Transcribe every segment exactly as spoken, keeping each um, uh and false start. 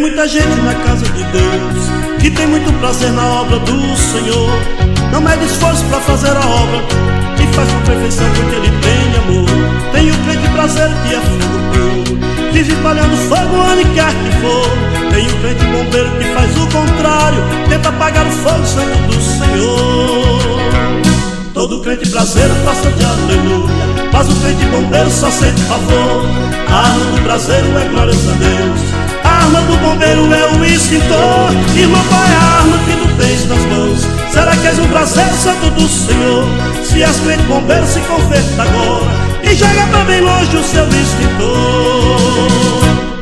muita gente na casa de Deus que tem muito prazer na obra do Senhor. Não mede esforço pra fazer a obra e faz com perfeição porque ele tem amor. Tem o crente prazer que é fogo puro, vive espalhando fogo onde quer que for. Tem o crente bombeiro que faz o contrário, tenta apagar o fogo santo do Senhor. Todo crente prazer gosta de aleluia, mas o crente bombeiro só sente favor. A arma do braseiro é glórias a Deus, a arma do bombeiro é o extintor. Irmão, qual é a arma que tu tens nas mãos? Será que és um braseiro santo do Senhor? Se és crente bombeiro, se converta agora e joga pra bem longe o seu extintor.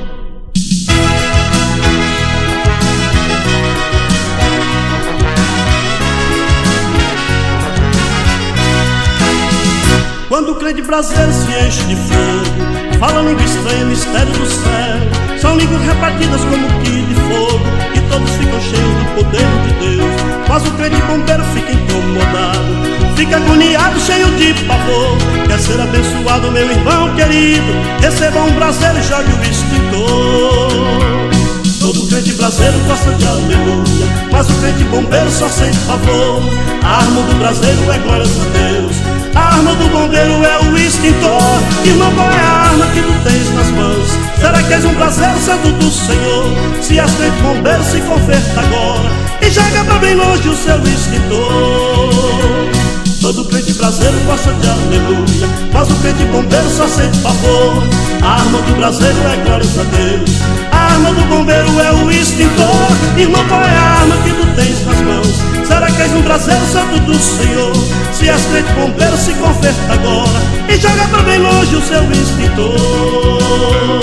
Quando o crente brasileiro se enche de fogo, fala língua estranha, mistério do céu. São línguas repartidas como que de fogo, e todos ficam cheios do poder de Deus. Mas o crente bombeiro fica incomodado, fica agoniado, cheio de pavor. Quer ser abençoado, meu irmão querido, receba um braseiro e jogue o extintor. Todo crente braseiro gosta de aleluia, mas o crente bombeiro só sente favor. A arma do braseiro é glórias a Deus, a arma do bombeiro é o extintor. Irmão, qual é a arma que tu tens nas mãos? Será que és um braseiro santo do Senhor? Se és crente bombeiro, se converta agora e joga pra bem longe o seu extintor. Todo crente braseiro gosta de aleluia, mas o crente bombeiro só sente favor. A arma do braseiro é glórias a Deus, a arma do bombeiro é o extintor. Irmão, qual é a arma que tu tens nas mãos? Será que és um braseiro santo do Senhor? Se és crente bombeiro, se converta agora e joga pra bem longe o seu extintor.